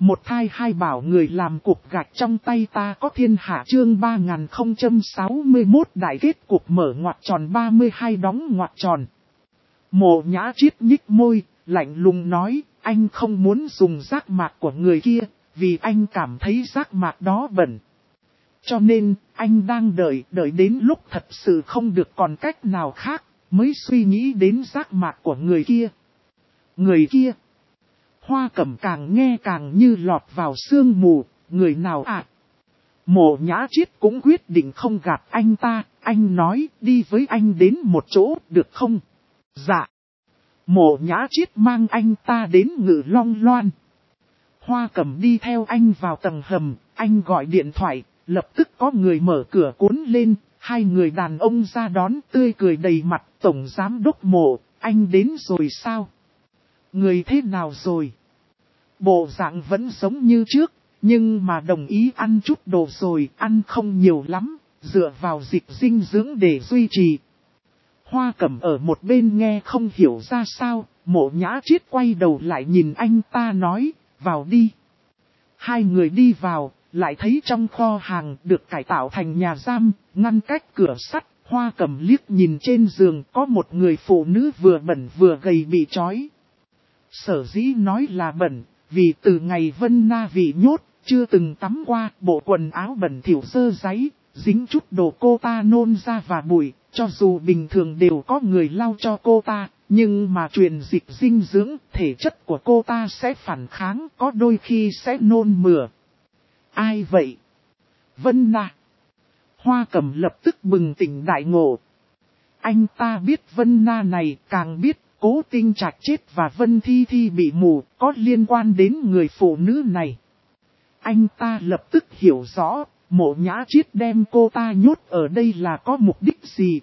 Một thai hai bảo người làm cục gạch trong tay ta có thiên hạ chương 3061 đại kết cục mở ngoặc tròn 32 đóng ngoặc tròn. Mộ Nhã Triết nhích môi, lạnh lùng nói, anh không muốn dùng giác mạc của người kia, vì anh cảm thấy giác mạc đó bẩn. Cho nên, anh đang đợi đến lúc thật sự không được còn cách nào khác, mới suy nghĩ đến giác mạc của người kia. Người kia. Hoa Cẩm càng nghe càng như lọt vào sương mù, người nào ạ? Mộ Nhã Triết cũng quyết định không gạt anh ta, anh nói đi với anh đến một chỗ được không? Dạ. Mộ Nhã Triết mang anh ta đến Ngự Long Loan. Hoa Cẩm đi theo anh vào tầng hầm, anh gọi điện thoại, lập tức có người mở cửa cuốn lên, hai người đàn ông ra đón tươi cười đầy mặt. Tổng giám đốc Mộ, anh đến rồi sao? Người thế nào rồi? Bộ dạng vẫn giống như trước, nhưng mà đồng ý ăn chút đồ rồi, ăn không nhiều lắm, dựa vào dịch dinh dưỡng để duy trì. Hoa Cẩm ở một bên nghe không hiểu ra sao, Mộ Nhã Triết quay đầu lại nhìn anh ta nói, vào đi. Hai người đi vào, lại thấy trong kho hàng được cải tạo thành nhà giam, ngăn cách cửa sắt. Hoa Cẩm liếc nhìn trên giường có một người phụ nữ vừa bẩn vừa gầy bị trói. Sở dĩ nói là bẩn, vì từ ngày Vân Na bị nhốt, chưa từng tắm qua, bộ quần áo bẩn thỉu dơ dáy, dính chút đồ cô ta nôn ra và bụi, cho dù bình thường đều có người lau cho cô ta, nhưng mà truyền dịch dinh dưỡng, thể chất của cô ta sẽ phản kháng, có đôi khi sẽ nôn mửa. Ai vậy? Vân Na. Hoa Cẩm lập tức bừng tỉnh đại ngộ. Anh ta biết Vân Na này, càng biết Cố Tinh Trạch chết và Vân Thi Thi bị mù có liên quan đến người phụ nữ này. Anh ta lập tức hiểu rõ, Mộ Nhã Triết đem cô ta nhốt ở đây là có mục đích gì?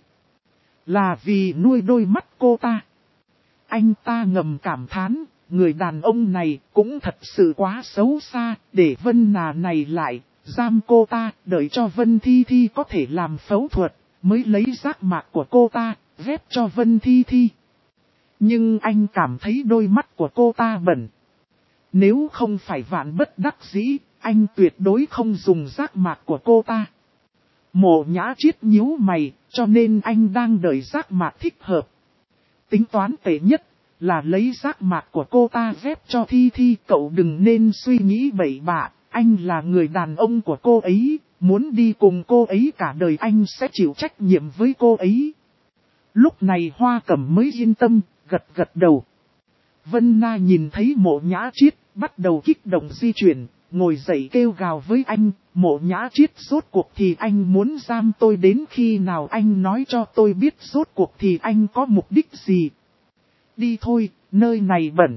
Là vì nuôi đôi mắt cô ta. Anh ta ngầm cảm thán, người đàn ông này cũng thật sự quá xấu xa, để Vân Na này lại giam cô ta, đợi cho Vân Thi Thi có thể làm phẫu thuật, mới lấy giác mạc của cô ta, ghép cho Vân Thi Thi. Nhưng anh cảm thấy đôi mắt của cô ta bẩn. Nếu không phải vạn bất đắc dĩ, anh tuyệt đối không dùng giác mạc của cô ta. Mộ Nhã Triết nhíu mày, cho nên anh đang đợi giác mạc thích hợp. Tính toán tệ nhất là lấy giác mạc của cô ta ghép cho Thi Thi. Cậu đừng nên suy nghĩ bậy bạ, anh là người đàn ông của cô ấy, muốn đi cùng cô ấy cả đời anh sẽ chịu trách nhiệm với cô ấy. Lúc này Hoa Cẩm mới yên tâm, gật đầu. Vân Na nhìn thấy Mộ Nhã Triết, bắt đầu kích động di chuyển, ngồi dậy kêu gào với anh, Mộ Nhã Triết rốt cuộc thì anh muốn giam tôi đến khi nào, anh nói cho tôi biết rốt cuộc thì anh có mục đích gì. Đi thôi, nơi này bẩn.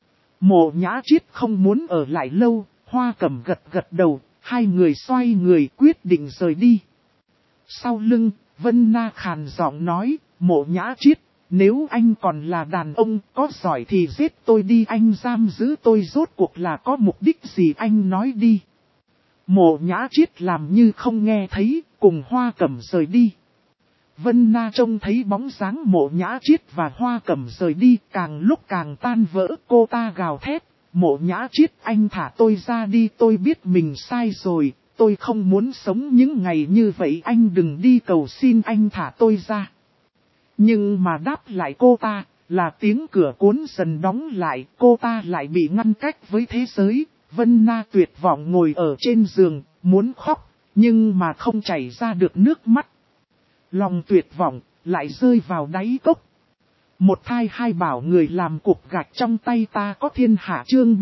Mộ Nhã Triết không muốn ở lại lâu, Hoa Cẩm gật đầu, hai người xoay người quyết định rời đi. Sau lưng, Vân Na khàn giọng nói, Mộ Nhã Triết, nếu anh còn là đàn ông có giỏi thì giết tôi đi, anh giam giữ tôi rốt cuộc là có mục đích gì, anh nói đi. Mộ Nhã Triết làm như không nghe thấy, cùng Hoa Cẩm rời đi. Vân Na trông thấy bóng dáng Mộ Nhã Triết và Hoa Cẩm rời đi, càng lúc càng tan vỡ, cô ta gào thét, Mộ Nhã Triết, anh thả tôi ra đi, tôi biết mình sai rồi, tôi không muốn sống những ngày như vậy, anh đừng đi, cầu xin anh thả tôi ra. Nhưng mà đáp lại cô ta, là tiếng cửa cuốn dần đóng lại, cô ta lại bị ngăn cách với thế giới. Vân Na tuyệt vọng ngồi ở trên giường, muốn khóc, nhưng mà không chảy ra được nước mắt. Lòng tuyệt vọng, lại rơi vào đáy cốc. Một thai hai bảo người làm cục gạch trong tay ta có thiên hạ chương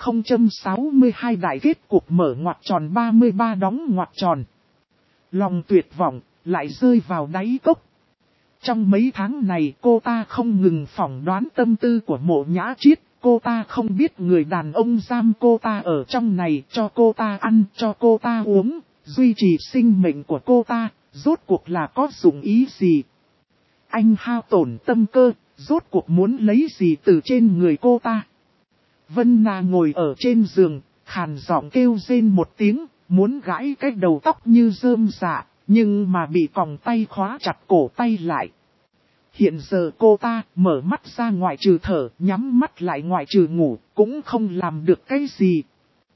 3062 đại kết cục mở ngoặc tròn 33 đóng ngoặc tròn. Lòng tuyệt vọng, lại rơi vào đáy cốc. Trong mấy tháng này cô ta không ngừng phỏng đoán tâm tư của Mộ Nhã Triết. Cô ta không biết người đàn ông giam cô ta ở trong này, cho cô ta ăn, cho cô ta uống, duy trì sinh mệnh của cô ta, rốt cuộc là có dụng ý gì. Anh hao tổn tâm cơ, rốt cuộc muốn lấy gì từ trên người cô ta. Vân Na ngồi ở trên giường, khàn giọng kêu rên một tiếng, muốn gãi cái đầu tóc như rơm rạ. Nhưng mà bị còng tay khóa chặt cổ tay lại. Hiện giờ cô ta mở mắt ra ngoại trừ thở, nhắm mắt lại ngoại trừ ngủ, cũng không làm được cái gì.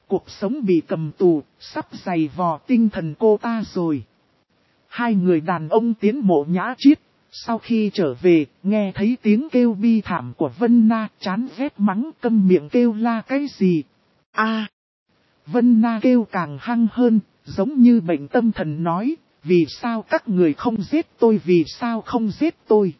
Cuộc sống bị cầm tù, sắp giày vò tinh thần cô ta rồi. Hai người đàn ông tiến mộ Nhã Chiết. Sau khi trở về, nghe thấy tiếng kêu bi thảm của Vân Na, chán ghét mắng câm miệng kêu la cái gì. Vân Na kêu càng hăng hơn, giống như bệnh tâm thần nói, vì sao các người không giết tôi, vì sao không giết tôi.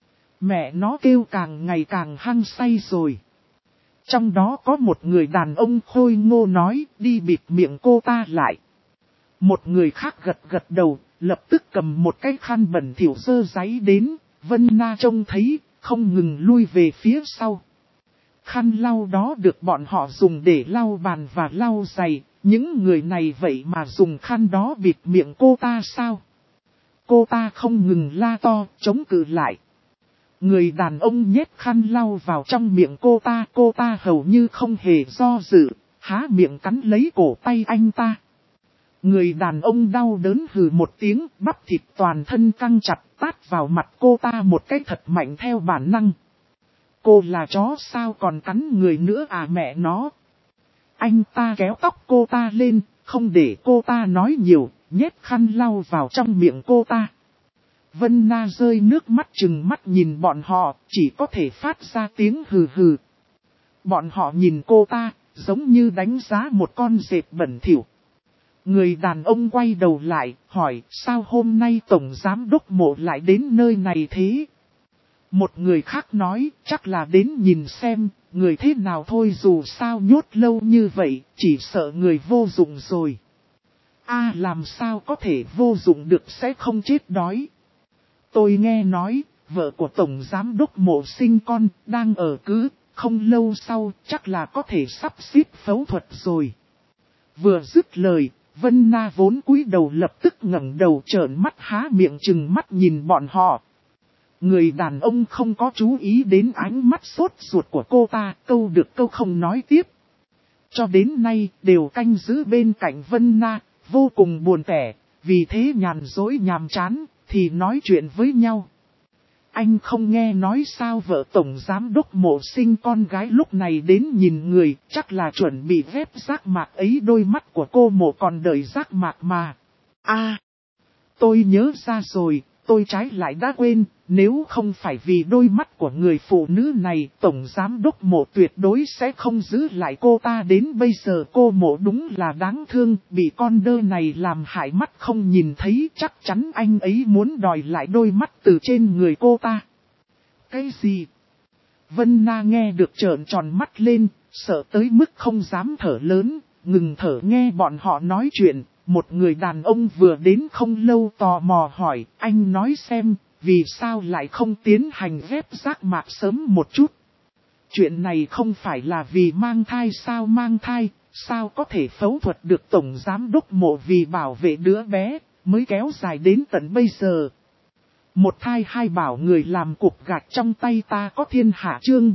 Mẹ nó kêu càng ngày càng hăng say rồi. Trong đó có một người đàn ông khôi ngô nói, đi bịt miệng cô ta lại. Một người khác gật gật đầu, lập tức cầm một cái khăn bẩn thỉu dơ giấy đến, Vân Na trông thấy, không ngừng lui về phía sau. Khăn lau đó được bọn họ dùng để lau bàn và lau giày, những người này vậy mà dùng khăn đó bịt miệng cô ta sao? Cô ta không ngừng la to, chống cự lại. Người đàn ông nhét khăn lau vào trong miệng cô ta hầu như không hề do dự, há miệng cắn lấy cổ tay anh ta. Người đàn ông đau đớn hừ một tiếng, bắp thịt toàn thân căng chặt, tát vào mặt cô ta một cái thật mạnh theo bản năng. Cô là chó sao còn cắn người nữa à mẹ nó. Anh ta kéo tóc cô ta lên, không để cô ta nói nhiều, nhét khăn lau vào trong miệng cô ta. Vân Na rơi nước mắt trừng mắt nhìn bọn họ, chỉ có thể phát ra tiếng hừ hừ. Bọn họ nhìn cô ta, giống như đánh giá một con dẹp bẩn thỉu. Người đàn ông quay đầu lại, hỏi, sao hôm nay Tổng Giám Đốc Mộ lại đến nơi này thế? Một người khác nói, chắc là đến nhìn xem, người thế nào thôi, dù sao nhốt lâu như vậy, chỉ sợ người vô dụng rồi. Làm sao có thể vô dụng được, sẽ không chết đói. Tôi nghe nói, vợ của Tổng Giám Đốc Mộ sinh con, đang ở cữ, không lâu sau, chắc là có thể sắp xếp phẫu thuật rồi. Vừa dứt lời, Vân Na vốn cúi đầu lập tức ngẩng đầu trợn mắt há miệng trừng mắt nhìn bọn họ. Người đàn ông không có chú ý đến ánh mắt sốt ruột của cô ta, câu được câu không nói tiếp. Cho đến nay, đều canh giữ bên cạnh Vân Na, vô cùng buồn tẻ, vì thế nhàn dối nhàm chán, thì nói chuyện với nhau. Anh không nghe nói sao vợ Tổng Giám Đốc Mộ sinh con gái lúc này đến nhìn người, chắc là chuẩn bị ghép giác mạc ấy, đôi mắt của cô Mộ còn đợi giác mạc mà. Tôi nhớ ra rồi, tôi trái lại đã quên, nếu không phải vì đôi mắt của người phụ nữ này, Tổng Giám Đốc Mộ tuyệt đối sẽ không giữ lại cô ta đến bây giờ. Cô Mộ đúng là đáng thương, bị con đơ này làm hại mắt không nhìn thấy, chắc chắn anh ấy muốn đòi lại đôi mắt từ trên người cô ta. Cái gì? Vân Na nghe được trợn tròn mắt lên, sợ tới mức không dám thở lớn, ngừng thở nghe bọn họ nói chuyện. Một người đàn ông vừa đến không lâu tò mò hỏi, anh nói xem, vì sao lại không tiến hành ghép giác mạc sớm một chút? Chuyện này không phải là vì mang thai sao? Mang thai, sao có thể phẫu thuật được? Tổng Giám Đốc Mộ vì bảo vệ đứa bé, mới kéo dài đến tận bây giờ. Một thai hai bảo, người làm cục gạch trong tay ta có thiên hạ. Chương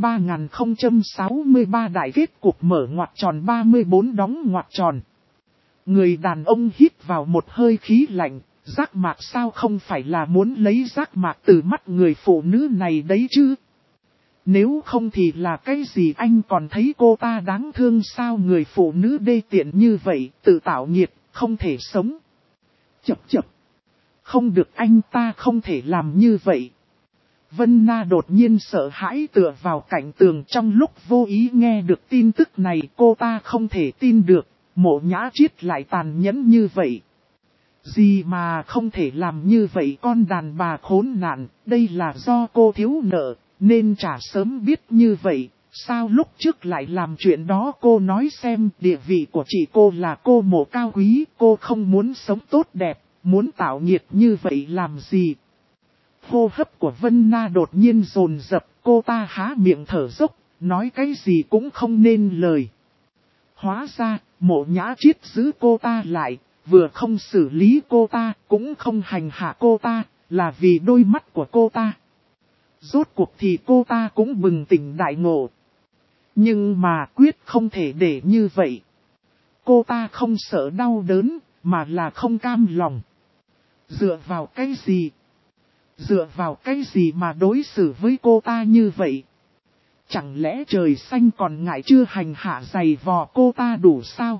3063 đại kết cục mở ngoặc tròn 34 đóng ngoặc tròn. Người đàn ông hít vào một hơi khí lạnh, giác mạc sao? Không phải là muốn lấy giác mạc từ mắt người phụ nữ này đấy chứ? Nếu không thì là cái gì? Anh còn thấy cô ta đáng thương sao? Người phụ nữ đê tiện như vậy, tự tạo nghiệt, không thể sống. Chập. Không được, anh ta không thể làm như vậy. Vân Na đột nhiên sợ hãi tựa vào cạnh tường, trong lúc vô ý nghe được tin tức này cô ta không thể tin được. Mộ Nhã Chiết lại tàn nhẫn như vậy. Gì mà không thể làm như vậy? Con đàn bà khốn nạn, đây là do cô thiếu nợ, nên trả sớm biết như vậy. Sao lúc trước lại làm chuyện đó? Cô nói xem, địa vị của chị cô là cô Mộ cao quý, cô không muốn sống tốt đẹp, muốn tạo nghiệt như vậy làm gì? Hô hấp của Vân Na đột nhiên dồn dập, cô ta há miệng thở dốc, nói cái gì cũng không nên lời. Hóa ra, Mộ Nhã Chiết giữ cô ta lại, vừa không xử lý cô ta, cũng không hành hạ cô ta, là vì đôi mắt của cô ta. Rốt cuộc thì cô ta cũng bừng tỉnh đại ngộ. Nhưng mà quyết không thể để như vậy. Cô ta không sợ đau đớn, mà là không cam lòng. Dựa vào cái gì? Dựa vào cái gì mà đối xử với cô ta như vậy? Chẳng lẽ trời xanh còn ngại chưa hành hạ giày vò cô ta đủ sao?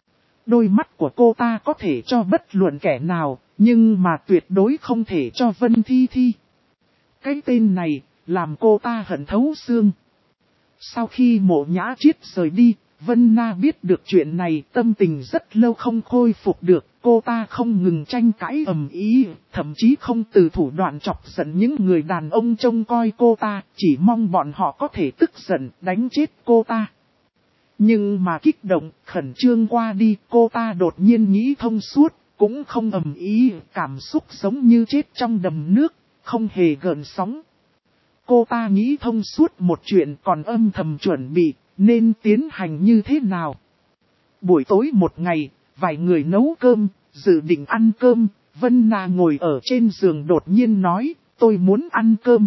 Đôi mắt của cô ta có thể cho bất luận kẻ nào, nhưng mà tuyệt đối không thể cho Vân Thi Thi. Cái tên này, làm cô ta hận thấu xương. Sau khi Mộ Nhã Triết rời đi, Vân Na biết được chuyện này, tâm tình rất lâu không khôi phục được. Cô ta không ngừng tranh cãi ầm ĩ, thậm chí không từ thủ đoạn chọc giận những người đàn ông trông coi cô ta, chỉ mong bọn họ có thể tức giận, đánh chết cô ta. Nhưng mà kích động, khẩn trương qua đi, cô ta đột nhiên nghĩ thông suốt, cũng không ầm ĩ, cảm xúc giống như chết trong đầm nước, không hề gợn sóng. Cô ta nghĩ thông suốt một chuyện, còn âm thầm chuẩn bị, nên tiến hành như thế nào. Buổi tối một ngày, vài người nấu cơm, dự định ăn cơm, Vân Na ngồi ở trên giường đột nhiên nói, tôi muốn ăn cơm.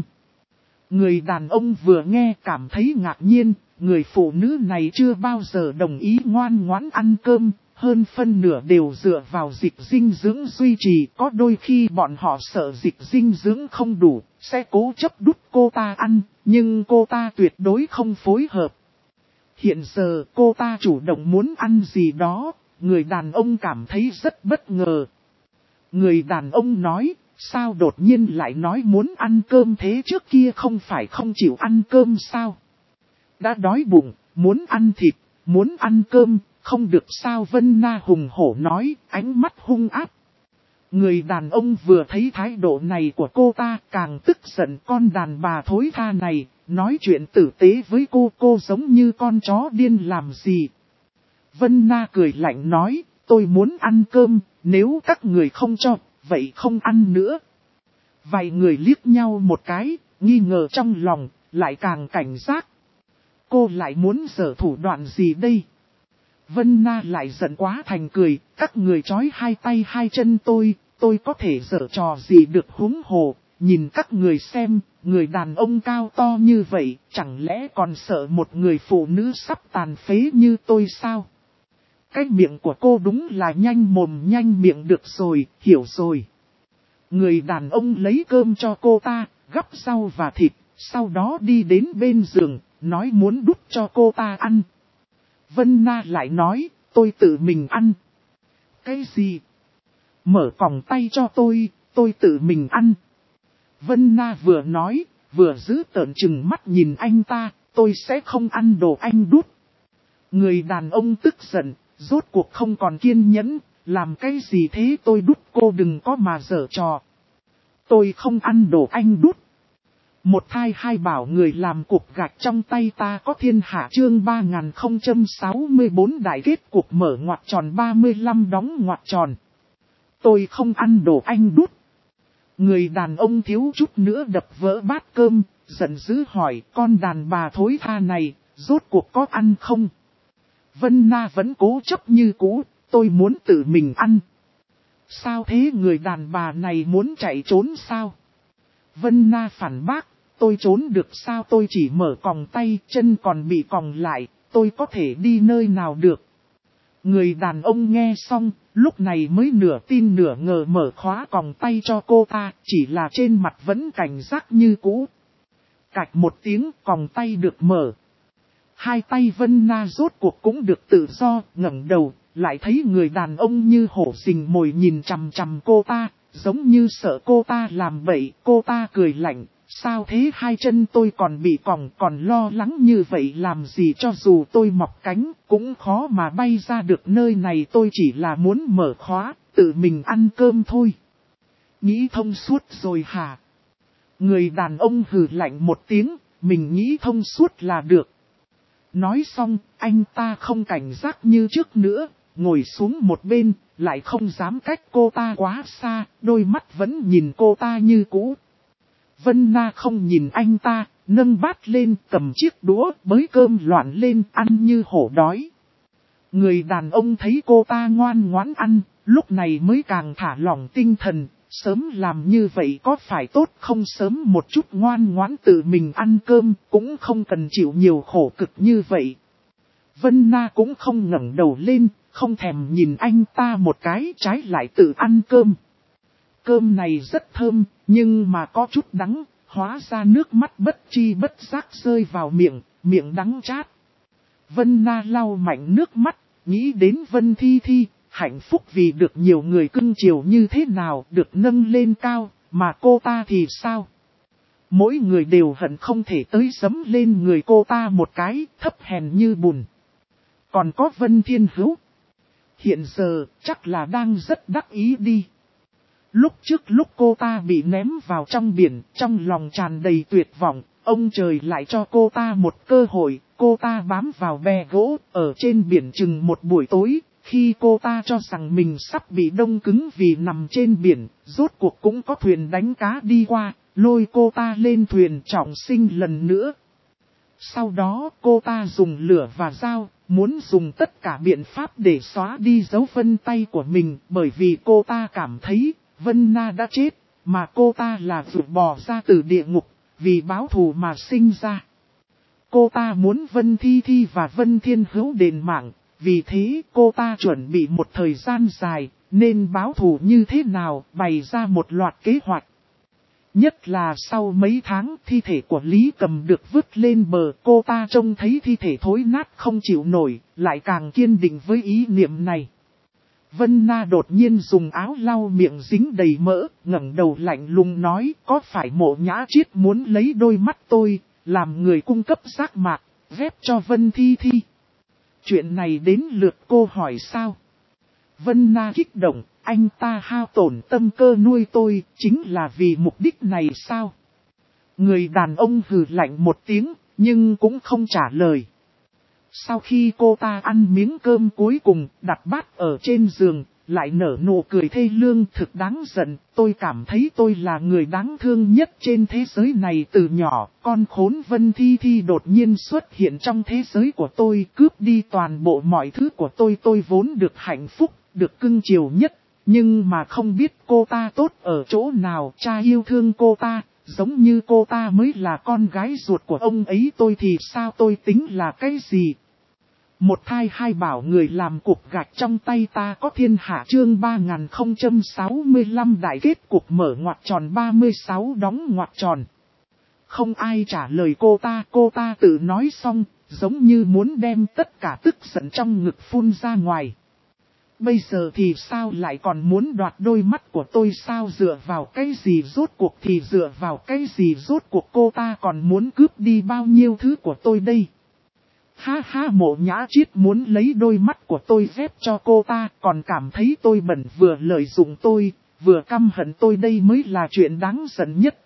Người đàn ông vừa nghe cảm thấy ngạc nhiên, người phụ nữ này chưa bao giờ đồng ý ngoan ngoãn ăn cơm, hơn phân nửa đều dựa vào dịch dinh dưỡng duy trì, có đôi khi bọn họ sợ dịch dinh dưỡng không đủ, sẽ cố chấp đút cô ta ăn, nhưng cô ta tuyệt đối không phối hợp. Hiện giờ cô ta chủ động muốn ăn gì đó, người đàn ông cảm thấy rất bất ngờ. Người đàn ông nói, sao đột nhiên lại nói muốn ăn cơm thế, trước kia không phải không chịu ăn cơm sao? Đã đói bụng, muốn ăn thịt, muốn ăn cơm, không được sao? Vân Na hùng hổ nói, ánh mắt hung ác. Người đàn ông vừa thấy thái độ này của cô ta càng tức giận, con đàn bà thối tha này, nói chuyện tử tế với cô giống như con chó điên làm gì. Vân Na cười lạnh nói, tôi muốn ăn cơm, nếu các người không cho, vậy không ăn nữa. Vài người liếc nhau một cái, nghi ngờ trong lòng, lại càng cảnh giác. Cô lại muốn giở thủ đoạn gì đây? Vân Na lại giận quá thành cười, các người trói hai tay hai chân tôi có thể giở trò gì được, huống hồ, nhìn các người xem, người đàn ông cao to như vậy, chẳng lẽ còn sợ một người phụ nữ sắp tàn phế như tôi sao? Cái miệng của cô đúng là nhanh mồm nhanh miệng, được rồi, hiểu rồi. Người đàn ông lấy cơm cho cô ta, gắp rau và thịt, sau đó đi đến bên giường, nói muốn đút cho cô ta ăn. Vân Na lại nói, tôi tự mình ăn. Cái gì? Mở còng tay cho tôi tự mình ăn. Vân Na vừa nói, vừa giữ tợn chừng mắt nhìn anh ta, tôi sẽ không ăn đồ anh đút. Người đàn ông tức giận, rốt cuộc không còn kiên nhẫn, làm cái gì thế, tôi đút cô đừng có mà giở trò. Tôi không ăn đồ anh đút. Một thai hai bảo người làm cục gạch trong tay ta có thiên hạ, chương 3064 đại kết cục mở ngoặc tròn 35 đóng ngoặc tròn. Tôi không ăn đồ anh đút. Người đàn ông thiếu chút nữa đập vỡ bát cơm, giận dữ hỏi, con đàn bà thối tha này, rốt cuộc có ăn không? Vân Na vẫn cố chấp như cũ, tôi muốn tự mình ăn. Sao thế, người đàn bà này muốn chạy trốn sao? Vân Na phản bác, tôi trốn được sao, tôi chỉ mở còng tay, chân còn bị còng lại, tôi có thể đi nơi nào được? Người đàn ông nghe xong, lúc này mới nửa tin nửa ngờ mở khóa còng tay cho cô ta, chỉ là trên mặt vẫn cảnh giác như cũ. Cạch một tiếng, còng tay được mở. Hai tay Vân Na rốt cuộc cũng được tự do, ngẩng đầu, lại thấy người đàn ông như hổ rình mồi nhìn chằm chằm cô ta, giống như sợ cô ta làm bậy. Cô ta cười lạnh, sao thế, hai chân tôi còn bị còng, còn lo lắng như vậy làm gì, cho dù tôi mọc cánh, cũng khó mà bay ra được nơi này, tôi chỉ là muốn mở khóa, tự mình ăn cơm thôi. Nghĩ thông suốt rồi hả? Người đàn ông hừ lạnh một tiếng, mình nghĩ thông suốt là được. Nói xong, anh ta không cảnh giác như trước nữa, ngồi xuống một bên, lại không dám cách cô ta quá xa, đôi mắt vẫn nhìn cô ta như cũ. Vân Na không nhìn anh ta, nâng bát lên, cầm chiếc đũa, bới cơm loạn lên, ăn như hổ đói. Người đàn ông thấy cô ta ngoan ngoãn ăn, lúc này mới càng thả lỏng tinh thần, sớm làm như vậy có phải tốt không, sớm một chút ngoan ngoãn tự mình ăn cơm, cũng không cần chịu nhiều khổ cực như vậy. Vân Na cũng không ngẩng đầu lên, không thèm nhìn anh ta một cái, trái lại tự ăn cơm. Cơm này rất thơm, nhưng mà có chút đắng, hóa ra nước mắt bất chi bất giác rơi vào miệng, miệng đắng chát. Vân Na lau mạnh nước mắt, nghĩ đến Vân Thi Thi, hạnh phúc vì được nhiều người cưng chiều như thế nào, được nâng lên cao, mà cô ta thì sao? Mỗi người đều hận không thể tới giẫm lên người cô ta một cái, thấp hèn như bùn. Còn có Vân Thiên Hữu. Hiện giờ, chắc là đang rất đắc ý đi. Lúc trước lúc cô ta bị ném vào trong biển, trong lòng tràn đầy tuyệt vọng, ông trời lại cho cô ta một cơ hội, cô ta bám vào bè gỗ, ở trên biển chừng một buổi tối, khi cô ta cho rằng mình sắp bị đông cứng vì nằm trên biển, rốt cuộc cũng có thuyền đánh cá đi qua, lôi cô ta lên thuyền trọng sinh lần nữa. Sau đó cô ta dùng lửa và dao, muốn dùng tất cả biện pháp để xóa đi dấu vân tay của mình, bởi vì cô ta cảm thấy Vân Na đã chết, mà cô ta là vượt bò ra từ địa ngục, vì báo thù mà sinh ra. Cô ta muốn Vân Thi Thi và Vân Thiên Hữu đền mạng, vì thế cô ta chuẩn bị một thời gian dài, nên báo thù như thế nào, bày ra một loạt kế hoạch. Nhất là sau mấy tháng thi thể của Lý Cầm được vứt lên bờ, cô ta trông thấy thi thể thối nát không chịu nổi, lại càng kiên định với ý niệm này. Vân Na đột nhiên dùng áo lau miệng dính đầy mỡ, ngẩng đầu lạnh lùng nói, có phải Mộ Nhã Triết muốn lấy đôi mắt tôi, làm người cung cấp giác mạc, ghép cho Vân Thi Thi? Chuyện này đến lượt cô hỏi sao? Vân Na kích động, anh ta hao tổn tâm cơ nuôi tôi, chính là vì mục đích này sao? Người đàn ông hừ lạnh một tiếng, nhưng cũng không trả lời. Sau khi cô ta ăn miếng cơm cuối cùng, đặt bát ở trên giường, lại nở nụ cười thê lương thực đáng giận. Tôi cảm thấy tôi là người đáng thương nhất trên thế giới này từ nhỏ. Con khốn Vân Thi Thi đột nhiên xuất hiện trong thế giới của tôi, cướp đi toàn bộ mọi thứ của tôi. Tôi vốn được hạnh phúc, được cưng chiều nhất. Nhưng mà không biết cô ta tốt ở chỗ nào, cha yêu thương cô ta. Giống như cô ta mới là con gái ruột của ông ấy, tôi thì sao, tôi tính là cái gì? Một thai hai bảo người làm cục gạch trong tay ta có thiên hạ chương 3065 đại kết cục mở ngoặc tròn 36 đóng ngoặc tròn. Không ai trả lời cô ta tự nói xong, giống như muốn đem tất cả tức giận trong ngực phun ra ngoài. Bây giờ thì sao lại còn muốn đoạt đôi mắt của tôi sao, dựa vào cái gì, rốt cuộc thì dựa vào cái gì, rốt cuộc cô ta còn muốn cướp đi bao nhiêu thứ của tôi đây? Ha ha, Mộ Nhã Triết muốn lấy đôi mắt của tôi ghép cho cô ta, còn cảm thấy tôi bẩn, vừa lợi dụng tôi, vừa căm hận tôi, đây mới là chuyện đáng giận nhất.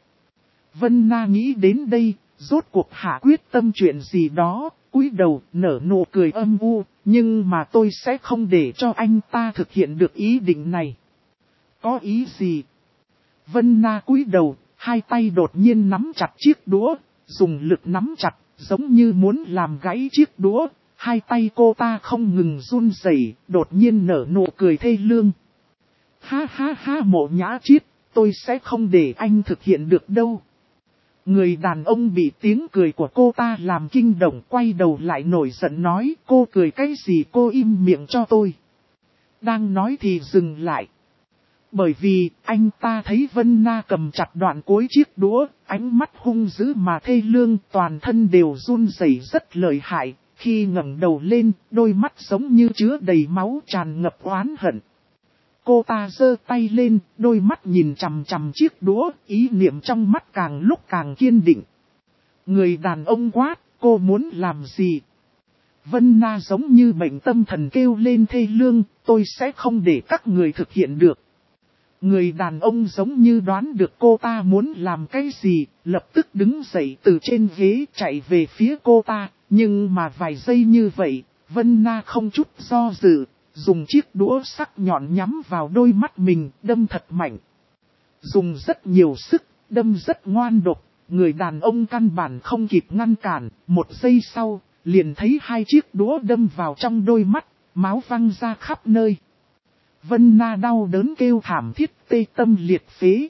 Vân Na nghĩ đến đây, rốt cuộc hạ quyết tâm chuyện gì đó, cúi đầu nở nụ cười âm u, nhưng mà tôi sẽ không để cho anh ta thực hiện được ý định này. Có ý gì? Vân Na cúi đầu, hai tay đột nhiên nắm chặt chiếc đũa, dùng lực nắm chặt, giống như muốn làm gãy chiếc đũa. Hai tay cô ta không ngừng run rẩy, đột nhiên nở nụ cười thê lương. Ha ha ha, Mộ Nhã Triết, tôi sẽ không để anh thực hiện được đâu. Người đàn ông bị tiếng cười của cô ta làm kinh động, quay đầu lại nổi giận nói, cô cười cái gì, cô im miệng cho tôi. Đang nói thì dừng lại. Bởi vì anh ta thấy Vân Na cầm chặt đoạn cuối chiếc đũa, ánh mắt hung dữ mà thê lương, toàn thân đều run rẩy rất lợi hại. Khi ngẩng đầu lên, đôi mắt giống như chứa đầy máu, tràn ngập oán hận. Cô ta giơ tay lên, đôi mắt nhìn chằm chằm chiếc đũa, ý niệm trong mắt càng lúc càng kiên định. Người đàn ông quát, cô muốn làm gì? Vân Na giống như bệnh tâm thần kêu lên thê lương, tôi sẽ không để các người thực hiện được. Người đàn ông giống như đoán được cô ta muốn làm cái gì, lập tức đứng dậy từ trên ghế chạy về phía cô ta, nhưng mà vài giây như vậy, Vân Na không chút do dự, dùng chiếc đũa sắc nhọn nhắm vào đôi mắt mình, đâm thật mạnh. Dùng rất nhiều sức, đâm rất ngoan độc, người đàn ông căn bản không kịp ngăn cản, một giây sau, liền thấy hai chiếc đũa đâm vào trong đôi mắt, máu văng ra khắp nơi. Vân Na đau đớn kêu thảm thiết, tê tâm liệt phế.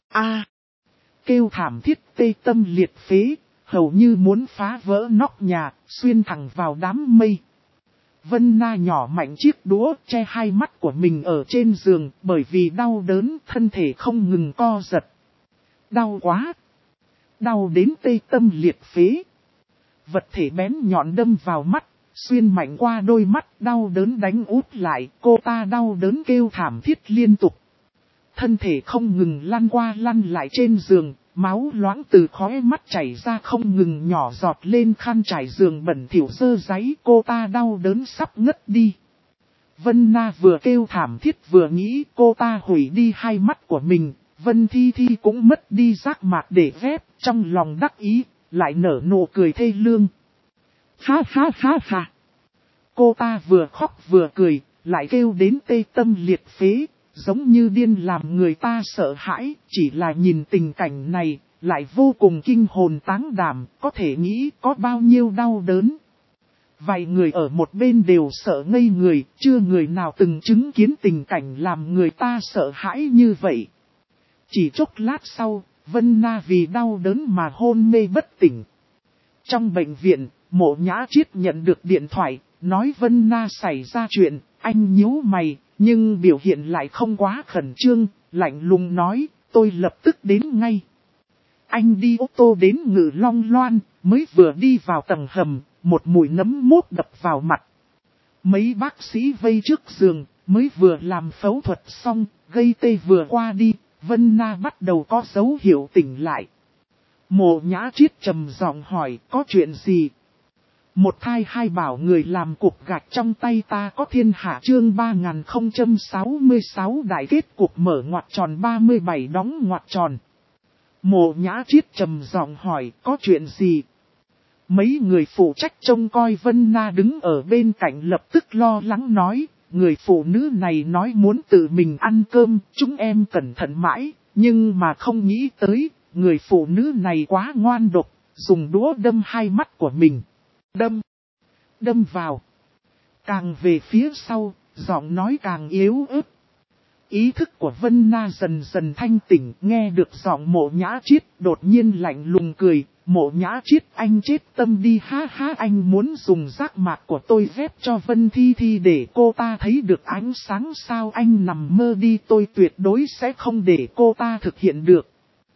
Kêu thảm thiết tê tâm liệt phế, hầu như muốn phá vỡ nóc nhà, xuyên thẳng vào đám mây. Vân Na nhỏ mạnh chiếc đũa, che hai mắt của mình ở trên giường, bởi vì đau đớn, thân thể không ngừng co giật. Đau quá! đau đến tê tâm liệt phế. Vật thể bén nhọn đâm vào mắt, xuyên mạnh qua đôi mắt, đau đớn đánh úp lại, cô ta đau đớn kêu thảm thiết liên tục. Thân thể không ngừng lăn qua lăn lại trên giường, máu loãng từ khóe mắt chảy ra không ngừng nhỏ giọt lên khăn trải giường bẩn thỉu dơ dáy, cô ta đau đớn sắp ngất đi. Vân Na vừa kêu thảm thiết vừa nghĩ cô ta hủy đi hai mắt của mình, Vân Thi Thi cũng mất đi giác mạc để ghép, trong lòng đắc ý, lại nở nụ cười thê lương. Ha ha ha ha. Cô ta vừa khóc vừa cười, lại kêu đến tê tâm liệt phế, giống như điên làm người ta sợ hãi, chỉ là nhìn tình cảnh này, lại vô cùng kinh hồn táng đảm, có thể nghĩ có bao nhiêu đau đớn. Vài người ở một bên đều sợ ngây người, chưa người nào từng chứng kiến tình cảnh làm người ta sợ hãi như vậy. Chỉ chốc lát sau, Vân Na vì đau đớn mà hôn mê bất tỉnh. Trong bệnh viện, Mộ Nhã Chiết nhận được điện thoại, nói Vân Na xảy ra chuyện, anh nhíu mày, nhưng biểu hiện lại không quá khẩn trương, lạnh lùng nói, tôi lập tức đến ngay. Anh đi ô tô đến Ngự Long Loan, mới vừa đi vào tầng hầm, một mùi nấm mốc đập vào mặt. Mấy bác sĩ vây trước giường, mới vừa làm phẫu thuật xong, gây tê vừa qua đi, Vân Na bắt đầu có dấu hiệu tỉnh lại. Mộ Nhã Chiết trầm giọng hỏi, có chuyện gì? Một thai hai bảo người làm cục gạch trong tay ta có thiên hạ chương 3066 đại kết cục mở ngoặc tròn 37 đóng ngoặc tròn. Mộ Nhã Chiết trầm giọng hỏi, có chuyện gì? Mấy người phụ trách trông coi Vân Na đứng ở bên cạnh lập tức lo lắng nói, người phụ nữ này nói muốn tự mình ăn cơm, chúng em cẩn thận mãi, nhưng mà không nghĩ tới, người phụ nữ này quá ngoan độc, dùng đũa đâm hai mắt của mình. Đâm vào. Càng về phía sau, giọng nói càng yếu ớt. Ý thức của Vân Na dần dần thanh tỉnh, nghe được giọng Mộ Nhã Chiết, đột nhiên lạnh lùng cười. Mộ Nhã Chiết, anh chết tâm đi, ha ha, anh muốn dùng giác mạc của tôi ghép cho Vân Thi Thi để cô ta thấy được ánh sáng sao? Anh nằm mơ đi, tôi tuyệt đối sẽ không để cô ta thực hiện được.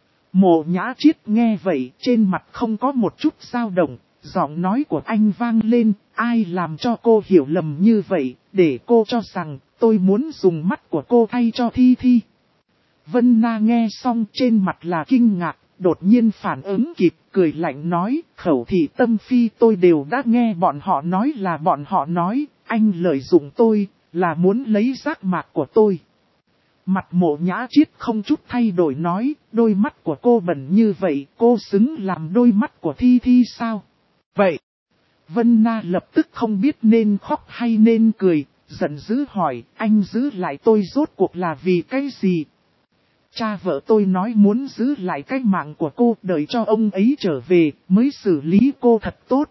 Mộ Nhã Chiết nghe vậy, trên mặt không có một chút dao động, giọng nói của anh vang lên, ai làm cho cô hiểu lầm như vậy, để cô cho rằng tôi muốn dùng mắt của cô thay cho Thi Thi. Vân Na nghe xong trên mặt là kinh ngạc, đột nhiên phản ứng kịp, cười lạnh nói, khẩu thị tâm phi tôi đều đã nghe bọn họ nói là bọn họ nói, anh lợi dụng tôi, là muốn lấy giác mạc của tôi. Mặt Mộ Nhã Chiết không chút thay đổi nói, đôi mắt của cô bẩn như vậy, cô xứng làm đôi mắt của Thi Thi sao? Vậy, Vân Na lập tức không biết nên khóc hay nên cười, giận dữ hỏi, anh giữ lại tôi rốt cuộc là vì cái gì? Cha vợ tôi nói muốn giữ lại cái mạng của cô, đợi cho ông ấy trở về, mới xử lý cô thật tốt.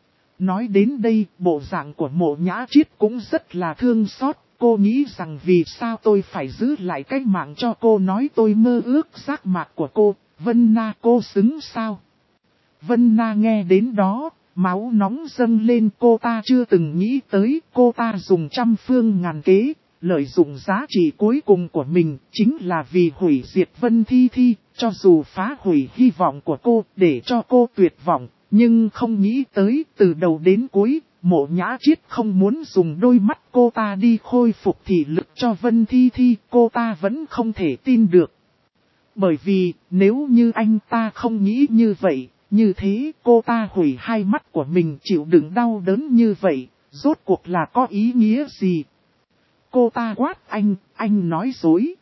Nói đến đây, bộ dạng của Mộ Nhã Chiết cũng rất là thương xót. Cô nghĩ rằng vì sao tôi phải giữ lại cái mạng cho cô, nói tôi mơ ước giác mạc của cô, Vân Na cô xứng sao? Vân Na nghe đến đó, máu nóng dâng lên, cô ta chưa từng nghĩ tới, cô ta dùng trăm phương ngàn kế, lợi dụng giá trị cuối cùng của mình, chính là vì hủy diệt Vân Thi Thi, cho dù phá hủy hy vọng của cô, để cho cô tuyệt vọng, nhưng không nghĩ tới, từ đầu đến cuối, Mộ Nhã Chiết không muốn dùng đôi mắt cô ta đi khôi phục thị lực cho Vân Thi Thi, cô ta vẫn không thể tin được. Bởi vì, nếu như anh ta không nghĩ như vậy, như thế cô ta hủy hai mắt của mình chịu đựng đau đớn như vậy, rốt cuộc là có ý nghĩa gì? Cô ta quát anh nói dối.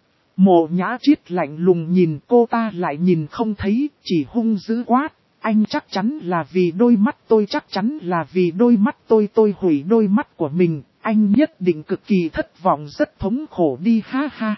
Mộ Nhã Chiết lạnh lùng nhìn cô ta lại nhìn không thấy, chỉ hung dữ quát. Anh chắc chắn là vì đôi mắt tôi, chắc chắn là vì đôi mắt tôi hủy đôi mắt của mình, anh nhất định cực kỳ thất vọng, rất thống khổ đi, ha ha.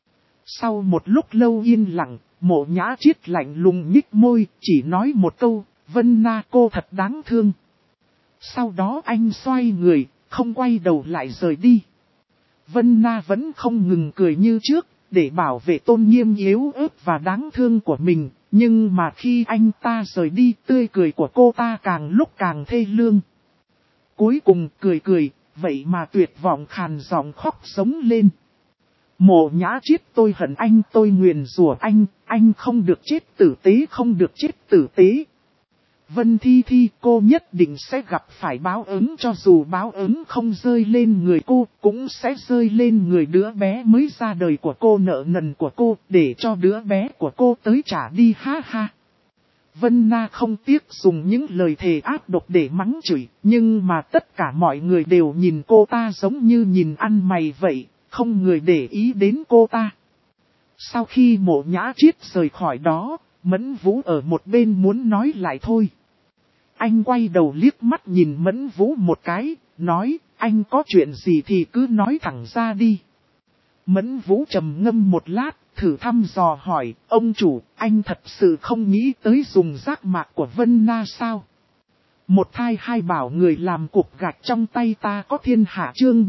Sau một lúc lâu yên lặng, Mộ Nhã Chiết lạnh lùng nhích môi, chỉ nói một câu, Vân Na cô thật đáng thương. Sau đó anh xoay người, không quay đầu lại rời đi. Vân Na vẫn không ngừng cười như trước, để bảo vệ tôn nghiêm yếu ớt và đáng thương của mình. Nhưng mà khi anh ta rời đi, tươi cười của cô ta càng lúc càng thê lương. Cuối cùng cười, vậy mà tuyệt vọng khàn giọng khóc sống lên. Mộ Nhã Chiết tôi hận anh, tôi nguyền rủa anh không được chết tử tế, không được chết tử tế. Vân Thi Thi, cô nhất định sẽ gặp phải báo ứng, cho dù báo ứng không rơi lên người cô, cũng sẽ rơi lên người đứa bé mới ra đời của cô, nợ nần của cô, để cho đứa bé của cô tới trả đi, ha ha. Vân Na không tiếc dùng những lời thề ác độc để mắng chửi, nhưng mà tất cả mọi người đều nhìn cô ta giống như nhìn ăn mày vậy, không người để ý đến cô ta. Sau khi Mộ Nhã Chiết rời khỏi đó, Mẫn Vũ ở một bên muốn nói lại thôi. Anh quay đầu liếc mắt nhìn Mẫn Vũ một cái, nói, anh có chuyện gì thì cứ nói thẳng ra đi. Mẫn Vũ trầm ngâm một lát, thử thăm dò hỏi, ông chủ, anh thật sự không nghĩ tới dùng giác mạc của Vân Na sao? Một thai hai bảo người làm cục gạch trong tay ta có thiên hạ, chương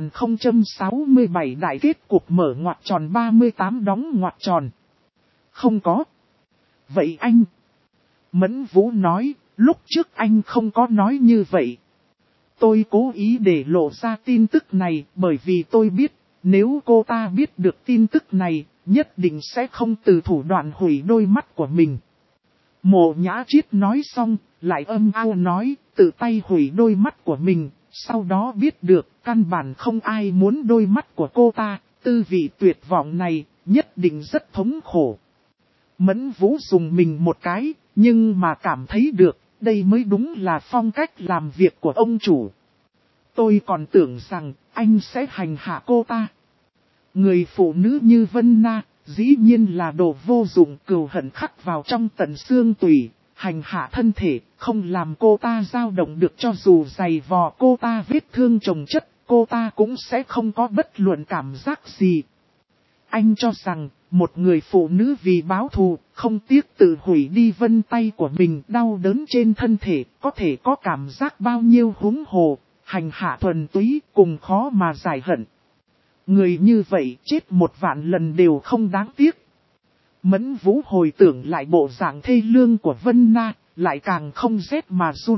3067 đại kết cục mở ngoặc tròn 38 đóng ngoặc tròn. Không có. Vậy anh? Mẫn Vũ nói, lúc trước anh không có nói như vậy. Tôi cố ý để lộ ra tin tức này bởi vì tôi biết, nếu cô ta biết được tin tức này, nhất định sẽ không từ thủ đoạn hủy đôi mắt của mình. Mộ Nhã Chiết nói xong, lại âm ao nói, tự tay hủy đôi mắt của mình, sau đó biết được, căn bản không ai muốn đôi mắt của cô ta, tư vị tuyệt vọng này, nhất định rất thống khổ. Mẫn Vũ dùng mình một cái, nhưng mà cảm thấy được, đây mới đúng là phong cách làm việc của ông chủ. Tôi còn tưởng rằng, anh sẽ hành hạ cô ta. Người phụ nữ như Vân Na, dĩ nhiên là đồ vô dụng, cừu hận khắc vào trong tận xương tủy, hành hạ thân thể, không làm cô ta dao động được, cho dù giày vò cô ta vết thương chồng chất, cô ta cũng sẽ không có bất luận cảm giác gì. Anh cho rằng, một người phụ nữ vì báo thù, không tiếc tự hủy đi vân tay của mình, đau đớn trên thân thể, có thể có cảm giác bao nhiêu, huống hồ, hành hạ thuần túy, cùng khó mà giải hận. Người như vậy chết 1.000.000 lần đều không đáng tiếc. Mẫn Vũ hồi tưởng lại bộ dạng thê lương của Vân Na, lại càng không rét mà run.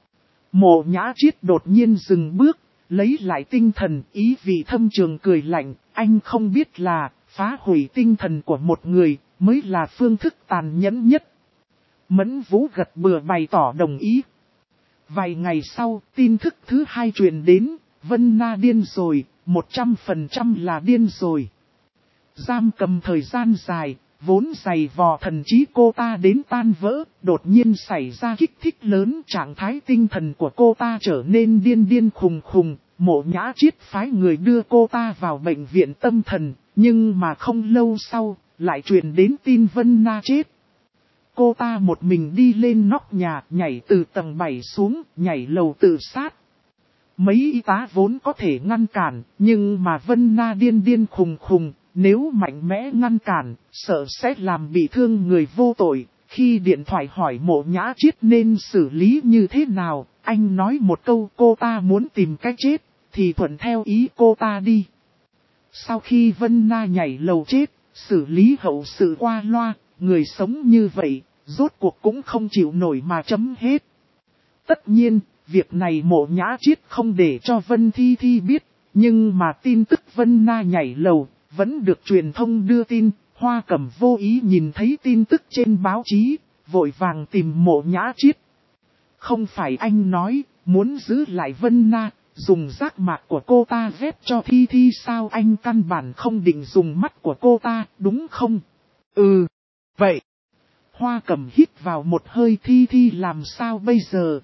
Mộ Nhã Chiết đột nhiên dừng bước, lấy lại tinh thần, ý vị thâm trường cười lạnh, anh không biết là, phá hủy tinh thần của một người, mới là phương thức tàn nhẫn nhất. Mẫn Vũ gật bừa bày tỏ đồng ý. Vài ngày sau, tin tức thứ hai truyền đến, Vân Na điên rồi, 100% là điên rồi. Giam cầm thời gian dài, vốn dày vò thần trí cô ta đến tan vỡ, đột nhiên xảy ra kích thích lớn, trạng thái tinh thần của cô ta trở nên điên điên khùng khùng. Mộ Nhã Chiết phái người đưa cô ta vào bệnh viện tâm thần, nhưng mà không lâu sau, lại truyền đến tin Vân Na chết. Cô ta một mình đi lên nóc nhà, nhảy từ tầng 7 xuống, nhảy lầu tự sát. Mấy y tá vốn có thể ngăn cản, nhưng mà Vân Na điên điên khùng khùng, nếu mạnh mẽ ngăn cản, sợ sẽ làm bị thương người vô tội. Khi điện thoại hỏi Mộ Nhã Chiết nên xử lý như thế nào, anh nói một câu, cô ta muốn tìm cách chết, thì thuận theo ý cô ta đi. Sau khi Vân Na nhảy lầu chết, xử lý hậu sự qua loa, người sống như vậy, rốt cuộc cũng không chịu nổi mà chấm hết. Tất nhiên, việc này Mộ Nhã Chiết không để cho Vân Thi Thi biết, nhưng mà tin tức Vân Na nhảy lầu, vẫn được truyền thông đưa tin. Hoa Cẩm vô ý nhìn thấy tin tức trên báo chí, vội vàng tìm Mộ Nhã Chiết. Không phải anh nói, muốn giữ lại Vân Na, dùng giác mạc của cô ta ghép cho Thi Thi sao, anh căn bản không định dùng mắt của cô ta, đúng không? Ừ, vậy. Hoa Cẩm hít vào một hơi, Thi Thi làm sao bây giờ?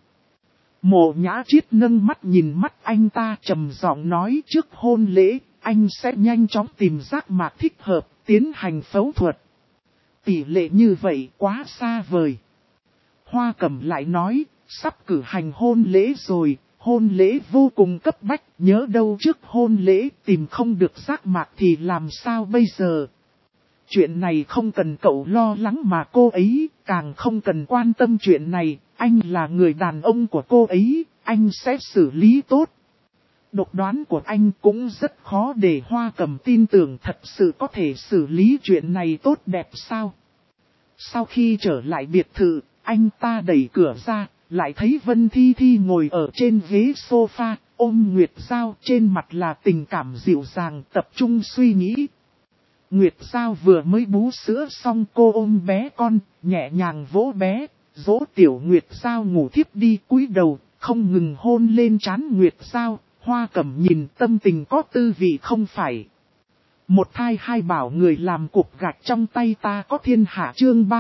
Mộ Nhã Chiết nâng mắt nhìn mắt anh ta, trầm giọng nói, trước hôn lễ, anh sẽ nhanh chóng tìm giác mạc thích hợp, tiến hành phẫu thuật. Tỷ lệ như vậy quá xa vời. Hoa Cẩm lại nói, sắp cử hành hôn lễ rồi, hôn lễ vô cùng cấp bách, nhớ đâu trước hôn lễ tìm không được giác mạc thì làm sao bây giờ? Chuyện này không cần cậu lo lắng mà cô ấy, càng không cần quan tâm chuyện này, anh là người đàn ông của cô ấy, anh sẽ xử lý tốt. Độc đoán của anh cũng rất khó để Hoa Cẩm tin tưởng thật sự có thể xử lý chuyện này tốt đẹp sao. Sau khi trở lại biệt thự, anh ta đẩy cửa ra, lại thấy Vân Thi Thi ngồi ở trên ghế sofa, ôm Nguyệt Giao, trên mặt là tình cảm dịu dàng, tập trung suy nghĩ. Nguyệt Giao vừa mới bú sữa xong cô ôm bé con, nhẹ nhàng vỗ bé, dỗ tiểu Nguyệt Giao ngủ thiếp đi cúi đầu, không ngừng hôn lên trán Nguyệt Giao. Hoa Cẩm nhìn tâm tình có tư vị không phải. Một thai hai bảo người làm cục gạch trong tay ta có thiên hạ chương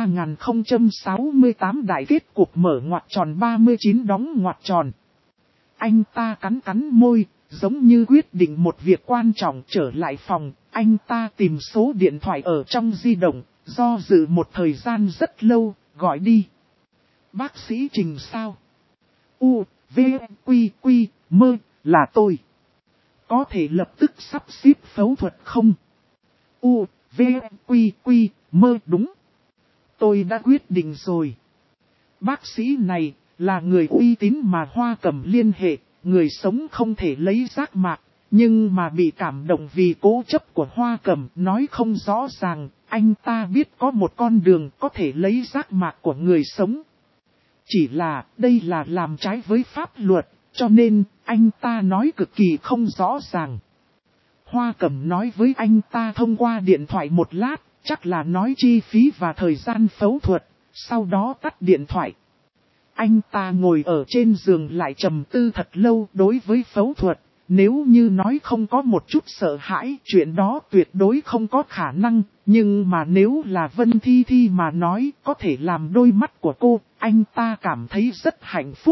3068 đại kết cục mở ngoặc tròn 39 đóng ngoặc tròn. Anh ta cắn cắn môi, giống như quyết định một việc quan trọng trở lại phòng, anh ta tìm số điện thoại ở trong di động, do dự một thời gian rất lâu, gọi đi. Bác sĩ Trình sao? U, V, Quy, Quy, Mơ, là tôi. Có thể lập tức sắp xếp phẫu thuật không? U, V, Quy, Quy, Mơ đúng. Tôi đã quyết định rồi. Bác sĩ này là người uy tín mà Hoa Cẩm liên hệ, người sống không thể lấy giác mạc, nhưng mà bị cảm động vì cố chấp của Hoa Cẩm nói không rõ ràng, anh ta biết có một con đường có thể lấy giác mạc của người sống. Chỉ là đây là làm trái với pháp luật, cho nên anh ta nói cực kỳ không rõ ràng. Hoa Cẩm nói với anh ta thông qua điện thoại một lát, chắc là nói chi phí và thời gian phẫu thuật, sau đó tắt điện thoại. Anh ta ngồi ở trên giường lại trầm tư thật lâu đối với phẫu thuật, nếu như nói không có một chút sợ hãi, chuyện đó tuyệt đối không có khả năng, nhưng mà nếu là Vân Thi Thi mà nói có thể làm đôi mắt của cô, anh ta cảm thấy rất hạnh phúc.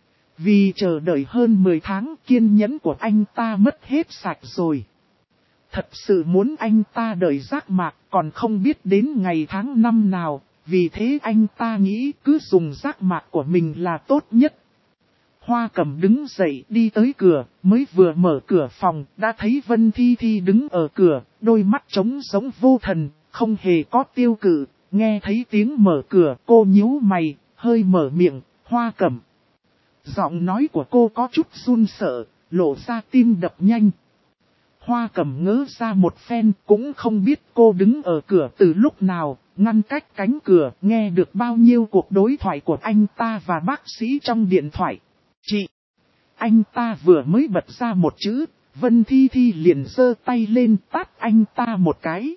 Vì chờ đợi hơn 10 tháng kiên nhẫn của anh ta mất hết sạch rồi. Thật sự muốn anh ta đợi giác mạc còn không biết đến ngày tháng năm nào, vì thế anh ta nghĩ cứ dùng giác mạc của mình là tốt nhất. Hoa Cẩm đứng dậy đi tới cửa, mới vừa mở cửa phòng, đã thấy Vân Thi Thi đứng ở cửa, đôi mắt trống giống vô thần, không hề có tiêu cự, nghe thấy tiếng mở cửa cô nhíu mày, hơi mở miệng, Hoa Cẩm. Giọng nói của cô có chút run sợ, lộ ra tim đập nhanh. Hoa Cẩm ngỡ ra một phen, cũng không biết cô đứng ở cửa từ lúc nào, ngăn cách cánh cửa, nghe được bao nhiêu cuộc đối thoại của anh ta và bác sĩ trong điện thoại. Chị! Anh ta vừa mới bật ra một chữ, Vân Thi Thi liền giơ tay lên tát anh ta một cái.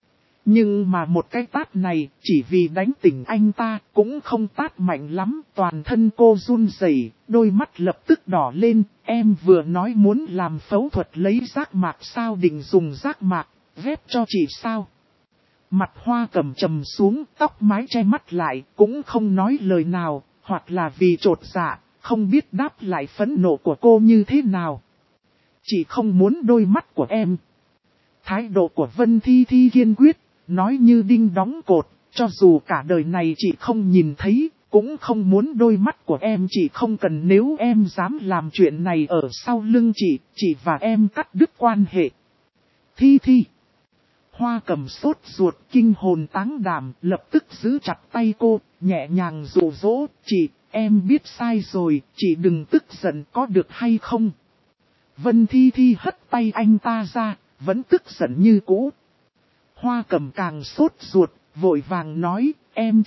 Nhưng mà một cái tát này, chỉ vì đánh tỉnh anh ta, cũng không tát mạnh lắm, toàn thân cô run rẩy, đôi mắt lập tức đỏ lên, em vừa nói muốn làm phẫu thuật lấy giác mạc sao định dùng giác mạc, ghép cho chị sao. Mặt Hoa Cẩm trầm xuống, tóc mái che mắt lại, cũng không nói lời nào, hoặc là vì trột dạ, không biết đáp lại phẫn nộ của cô như thế nào. Chị không muốn đôi mắt của em. Thái độ của Vân Thi Thi kiên quyết, nói như đinh đóng cột, cho dù cả đời này chị không nhìn thấy, cũng không muốn đôi mắt của em, chị không cần, nếu em dám làm chuyện này ở sau lưng chị và em cắt đứt quan hệ. Thi Thi. Hoa Cẩm sốt ruột kinh hồn táng đảm, lập tức giữ chặt tay cô, nhẹ nhàng dụ dỗ, chị, em biết sai rồi, chị đừng tức giận có được hay không. Vân Thi Thi hất tay anh ta ra, vẫn tức giận như cũ. Hoa Cẩm càng sốt ruột, vội vàng nói, em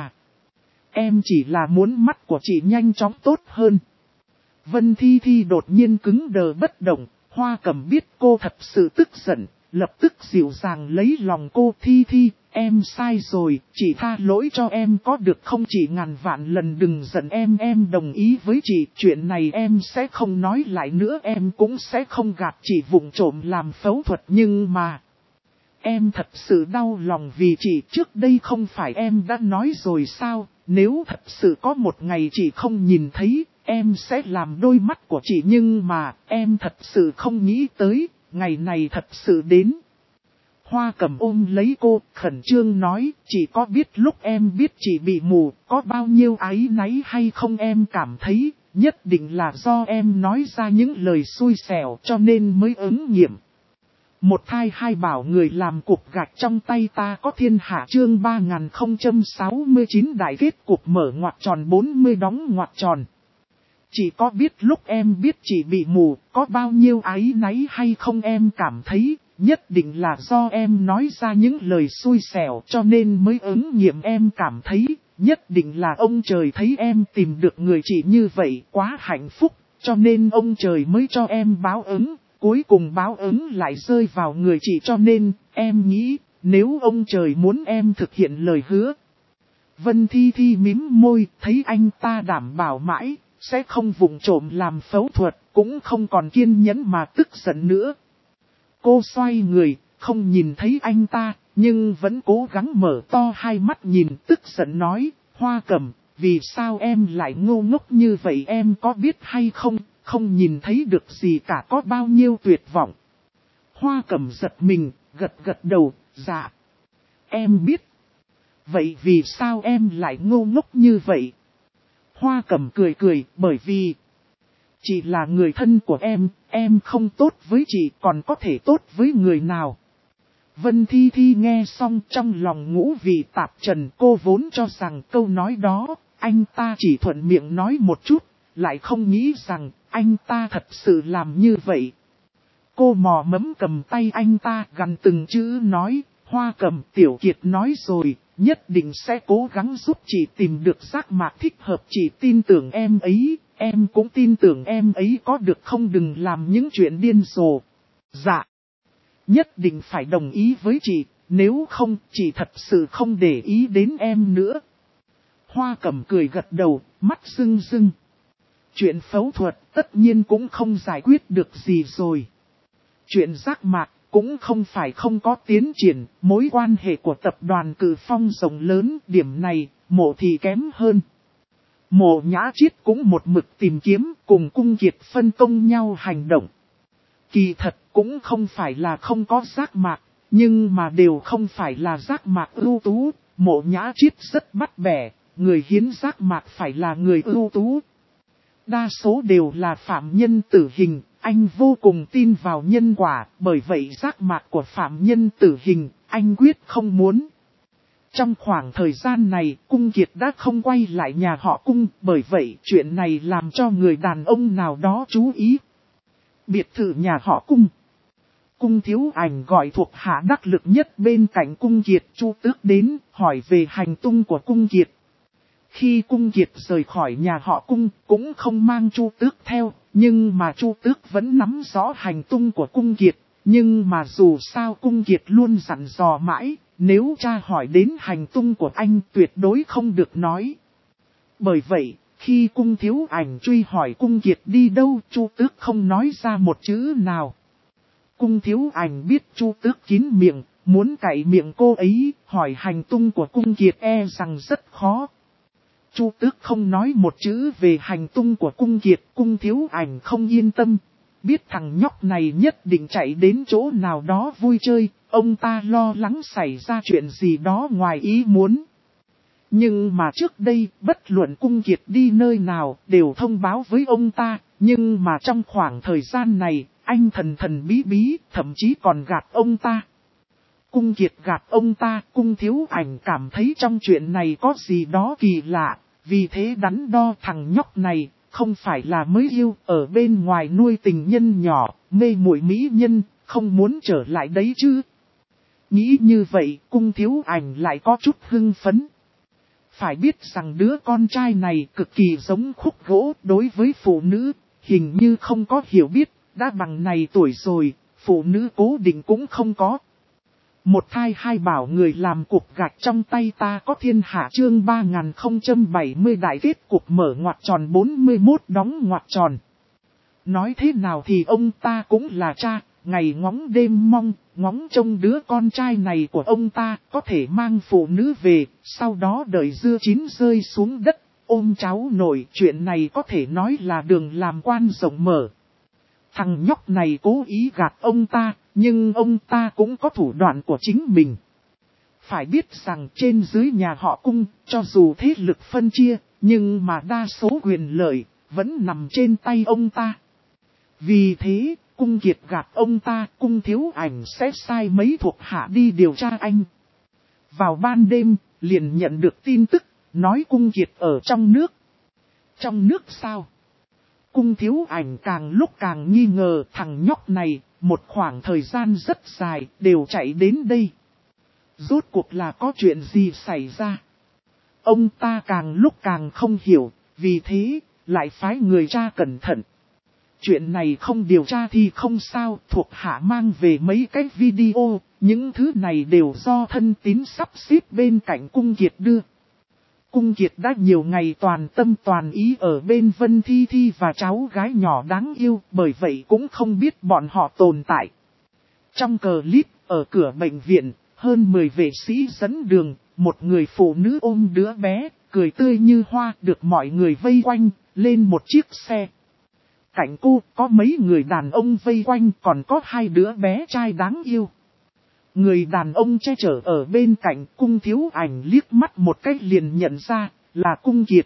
chỉ là muốn mắt của chị nhanh chóng tốt hơn. Vân Thi Thi đột nhiên cứng đờ bất động, Hoa Cẩm biết cô thật sự tức giận, lập tức dịu dàng lấy lòng cô. Thi Thi, em sai rồi, chị tha lỗi cho em có được không, chị ngàn vạn lần đừng giận em đồng ý với chị, chuyện này em sẽ không nói lại nữa, em cũng sẽ không gạt chị vụng trộm làm phẫu thuật, nhưng mà em thật sự đau lòng vì chị, trước đây không phải em đã nói rồi sao, nếu thật sự có một ngày chị không nhìn thấy, em sẽ làm đôi mắt của chị, nhưng mà em thật sự không nghĩ tới, ngày này thật sự đến. Hoa Cẩm ôm lấy cô, khẩn trương nói, chị có biết lúc em biết chị bị mù, có bao nhiêu áy náy hay không, em cảm thấy, nhất định là do em nói ra những lời xui xẻo cho nên mới ứng nghiệm. Một thai hai bảo người làm cục gạch trong tay ta có thiên hạ chương 3069 đại kết cục mở ngoặc tròn 40 đóng ngoặc tròn. Chị có biết lúc em biết chị bị mù, có bao nhiêu áy náy hay không, em cảm thấy, nhất định là do em nói ra những lời xui xẻo cho nên mới ứng nghiệm, em cảm thấy, nhất định là ông trời thấy em tìm được người chị như vậy quá hạnh phúc, cho nên ông trời mới cho em báo ứng. Cuối cùng báo ứng lại rơi vào người chị, cho nên em nghĩ, nếu ông trời muốn em thực hiện lời hứa. Vân Thi Thi mím môi, thấy anh ta đảm bảo mãi, sẽ không vụng trộm làm phẫu thuật, cũng không còn kiên nhẫn mà tức giận nữa. Cô xoay người, không nhìn thấy anh ta, nhưng vẫn cố gắng mở to hai mắt nhìn, tức giận nói, Hoa Cẩm, vì sao em lại ngu ngốc như vậy, em có biết hay không, không nhìn thấy được gì cả, có bao nhiêu tuyệt vọng. Hoa Cẩm giật mình, gật đầu, dạ. Em biết. Vậy vì sao em lại ngu ngốc như vậy? Hoa Cẩm cười, bởi vì chị là người thân của em không tốt với chị còn có thể tốt với người nào. Vân Thi Thi nghe xong trong lòng ngũ vị tạp trần, cô vốn cho rằng câu nói đó, anh ta chỉ thuận miệng nói một chút, lại không nghĩ rằng anh ta thật sự làm như vậy. Cô mò mẫm cầm tay anh ta gằn từng chữ nói, Hoa Cẩm, Tiểu Kiệt nói rồi, nhất định sẽ cố gắng giúp chị tìm được giác mạc thích hợp, chị tin tưởng em ấy, em cũng tin tưởng em ấy, có được không, đừng làm những chuyện điên rồ. Dạ, nhất định phải đồng ý với chị, nếu không chị thật sự không để ý đến em nữa. Hoa Cẩm cười gật đầu, mắt rưng rưng. Chuyện phẫu thuật tất nhiên cũng không giải quyết được gì rồi. Chuyện giác mạc cũng không phải không có tiến triển, mối quan hệ của tập đoàn Cử Phong rộng lớn, điểm này, Mộ thì kém hơn. Mộ Nhã Chiết cũng một mực tìm kiếm, cùng Cung Kiệt phân công nhau hành động. Kỳ thật cũng không phải là không có giác mạc, nhưng mà đều không phải là giác mạc ưu tú. Mộ Nhã Chiết rất bắt bẻ, người hiến giác mạc phải là người ưu tú. Đa số đều là phạm nhân tử hình, anh vô cùng tin vào nhân quả, bởi vậy giác mạc của phạm nhân tử hình, anh quyết không muốn. Trong khoảng thời gian này, Cung Kiệt đã không quay lại nhà họ Cung, bởi vậy chuyện này làm cho người đàn ông nào đó chú ý. Biệt thự nhà họ Cung. Cung Thiếu Ảnh gọi thuộc hạ đắc lực nhất bên cạnh Cung Kiệt, Chu Tước đến, hỏi về hành tung của Cung Kiệt. Khi Cung Kiệt rời khỏi nhà họ Cung, cũng không mang Chu Tước theo, nhưng mà Chu Tước vẫn nắm rõ hành tung của Cung Kiệt. Nhưng mà dù sao Cung Kiệt luôn dặn dò mãi, nếu cha hỏi đến hành tung của anh tuyệt đối không được nói. Bởi vậy, khi Cung Thiếu Ảnh truy hỏi Cung Kiệt đi đâu, Chu Tước không nói ra một chữ nào. Cung Thiếu Ảnh biết Chu Tước kín miệng, muốn cạy miệng cô ấy, hỏi hành tung của Cung Kiệt e rằng rất khó. Chu Tước không nói một chữ về hành tung của Cung Kiệt, Cung Thiếu Ảnh không yên tâm. Biết thằng nhóc này nhất định chạy đến chỗ nào đó vui chơi, ông ta lo lắng xảy ra chuyện gì đó ngoài ý muốn. Nhưng mà trước đây, bất luận Cung Kiệt đi nơi nào, đều thông báo với ông ta, nhưng mà trong khoảng thời gian này, anh thần bí bí, thậm chí còn gạt ông ta. Cung Kiệt gạt ông ta, Cung Thiếu Ảnh cảm thấy trong chuyện này có gì đó kỳ lạ, vì thế đắn đo thằng nhóc này, không phải là mới yêu, ở bên ngoài nuôi tình nhân nhỏ, mê muội mỹ nhân, không muốn trở lại đấy chứ. Nghĩ như vậy, Cung Thiếu Ảnh lại có chút hưng phấn. Phải biết rằng đứa con trai này cực kỳ giống khúc gỗ, đối với phụ nữ, hình như không có hiểu biết, đã bằng này tuổi rồi, phụ nữ cố định cũng không có. Một thai hai bảo người làm cục gạch trong tay ta có thiên hạ, chương 3070 đại kết cục mở ngoặc tròn 41 đóng ngoặc tròn. Nói thế nào thì ông ta cũng là cha, ngày ngóng đêm mong, ngóng trông đứa con trai này của ông ta có thể mang phụ nữ về, sau đó đợi dưa chín rơi xuống đất, ôm cháu nội. Chuyện này có thể nói là đường làm quan rộng mở. Thằng nhóc này cố ý gạt ông ta, nhưng ông ta cũng có thủ đoạn của chính mình. Phải biết rằng trên dưới nhà họ Cung, cho dù thế lực phân chia, nhưng mà đa số quyền lợi vẫn nằm trên tay ông ta. Vì thế, Cung Kiệt gạt ông ta, Cung Thiếu Ảnh sẽ sai mấy thuộc hạ đi điều tra anh. Vào ban đêm, liền nhận được tin tức, nói Cung Kiệt ở trong nước. Trong nước sao? Cung Thiếu Ảnh càng lúc càng nghi ngờ thằng nhóc này, một khoảng thời gian rất dài, đều chạy đến đây. Rốt cuộc là có chuyện gì xảy ra? Ông ta càng lúc càng không hiểu, vì thế, lại phái người tra cẩn thận. Chuyện này không điều tra thì không sao, thuộc hạ mang về mấy cái video, Những thứ này đều do thân tín sắp xếp bên cạnh Cung Kiệt đưa. Cung Kiệt đã nhiều ngày toàn tâm toàn ý ở bên Vân Thi Thi và cháu gái nhỏ đáng yêu, bởi vậy cũng không biết bọn họ tồn tại. Trong clip, ở cửa bệnh viện, hơn 10 vệ sĩ dẫn đường, một người phụ nữ ôm đứa bé, cười tươi như hoa, được mọi người vây quanh, lên một chiếc xe. Cạnh cô có mấy người đàn ông vây quanh, còn có 2 đứa bé trai đáng yêu. Người đàn ông che chở ở bên cạnh Cung Thiếu Ảnh liếc mắt một cách liền nhận ra là Cung Kiệt.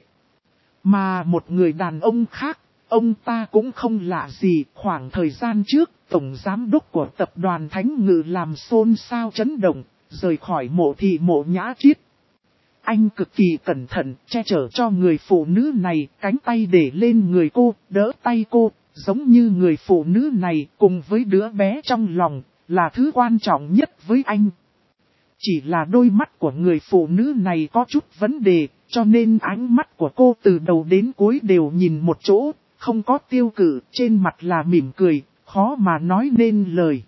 Mà một người đàn ông khác, ông ta cũng không lạ gì. Khoảng thời gian trước, tổng giám đốc của tập đoàn Thánh Ngự làm xôn xao chấn động, rời khỏi Mộ Thị Mộ Nhã Triết. Anh cực kỳ cẩn thận, che chở cho người phụ nữ này, cánh tay để lên người cô, đỡ tay cô, giống như người phụ nữ này cùng với đứa bé trong lòng, là thứ quan trọng nhất với anh. Chỉ là đôi mắt của người phụ nữ này có chút vấn đề, cho nên ánh mắt của cô từ đầu đến cuối đều nhìn một chỗ, không có tiêu cự, trên mặt là mỉm cười, khó mà nói nên lời.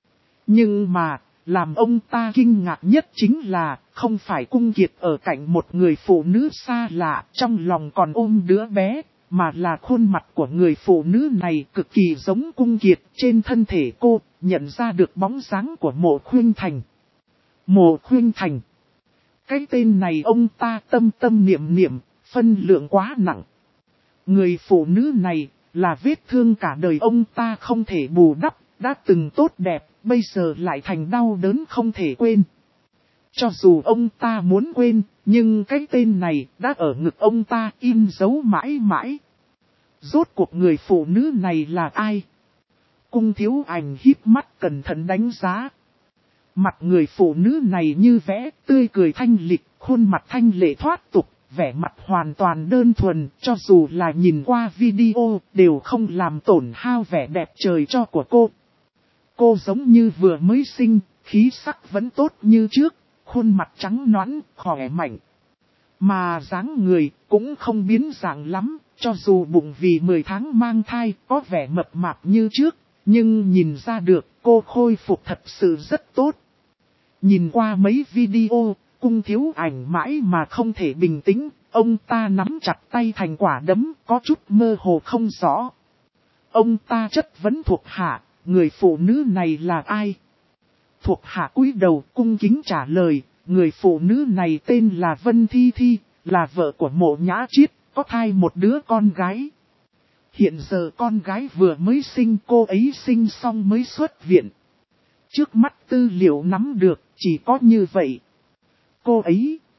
Nhưng mà, làm ông ta kinh ngạc nhất chính là, không phải Cung Kiệt ở cạnh một người phụ nữ xa lạ, trong lòng còn ôm đứa bé, mà là khuôn mặt của người phụ nữ này cực kỳ giống Cung Kiệt. Trên thân thể cô, nhận ra được bóng dáng của Mộ Khuynh Thành. Mộ Khuynh Thành. Cái tên này ông ta tâm tâm niệm niệm, phân lượng quá nặng. Người phụ nữ này, là vết thương cả đời ông ta không thể bù đắp, đã từng tốt đẹp, bây giờ lại thành đau đớn không thể quên. Cho dù ông ta muốn quên, nhưng cái tên này đã ở ngực ông ta in dấu mãi mãi. Rốt cuộc người phụ nữ này là ai? Cung Thiếu Ảnh híp mắt cẩn thận đánh giá. Mặt người phụ nữ này như vẽ, tươi cười thanh lịch, khuôn mặt thanh lệ thoát tục, vẻ mặt hoàn toàn đơn thuần, cho dù là nhìn qua video, đều không làm tổn hao vẻ đẹp trời cho của cô. Cô giống như vừa mới sinh, khí sắc vẫn tốt như trước, khuôn mặt trắng nõn, khỏe mạnh. Mà dáng người cũng không biến dạng lắm, cho dù bụng vì 10 tháng mang thai có vẻ mập mạp như trước, nhưng nhìn ra được cô khôi phục thật sự rất tốt. Nhìn qua mấy video, Cung Thiếu Ảnh mãi mà không thể bình tĩnh, ông ta nắm chặt tay thành quả đấm, có chút mơ hồ không rõ. Ông ta chất vấn thuộc hạ, người phụ nữ này là ai? Thuộc hạ cúi đầu cung kính trả lời, người phụ nữ này tên là Vân Thi Thi, là vợ của Mộ Nhã Triết, có thai một đứa con gái. Hiện giờ con gái vừa mới sinh, cô ấy sinh xong mới xuất viện. Trước mắt tư liệu nắm được, chỉ có như vậy. Cô ấy